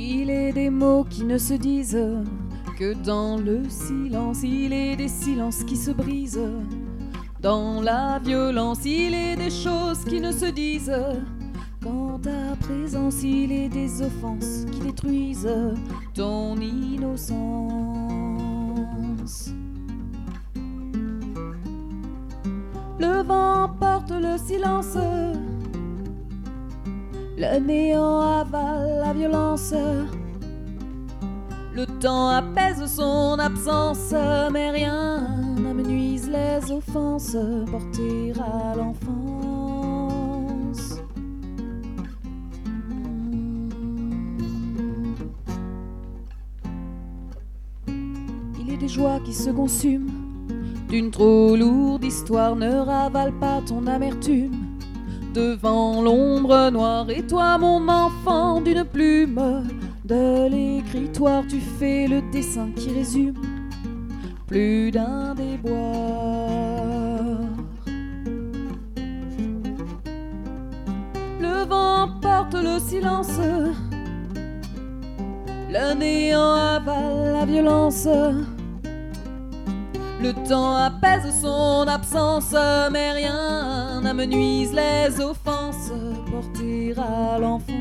Il est des mots qui ne se disent que dans le silence. Il est des silences qui se brisent dans la violence. Il est des choses qui ne se disent qu'en ta présence. Il est des offenses qui détruisent ton innocence. Le vent porte le silence, le néant avale la violence. Le temps apaise son absence, mais rien n'amenuise les offenses portées à l'enfance. Il est des joies qui se consument d'une trop lourde histoire. Ne ravale pas ton amertume devant l'ombre noire. Et toi, mon enfant, d'une plume de l'écritoire, tu fais le dessin qui résume plus d'un déboire. Le vent porte le silence, le néant avale la violence. Le temps apaise son absence, mais rien n'amenuise les offenses portées à l'enfance.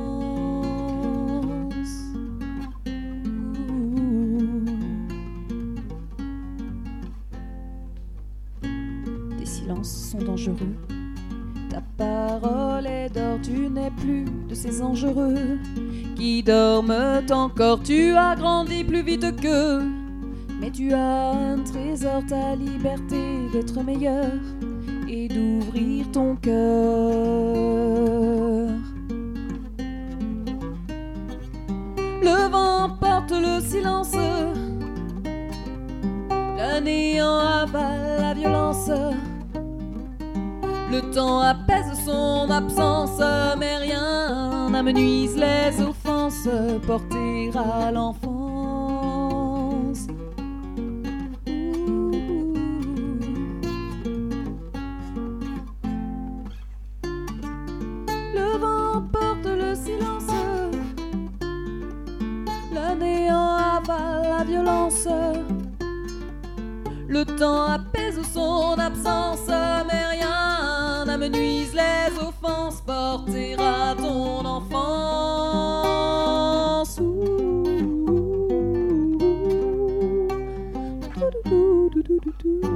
Tes silences sont dangereux, ta parole est d'or. Tu n'es plus de ces engereux qui dorment encore. Tu as grandi plus vite qu'eux, mais tu as un trésor, ta liberté d'être meilleur et d'ouvrir ton cœur. Le vent porte le silence, le néant avale la violence. Le temps apaise son absence, mais rien n'amenuise les offenses portées à l'enfance. Le vent porte le silence, le néant avale la violence. Le temps apaise son absence, mais rien n'amenuise les offenses portées à ton enfance. Ouh.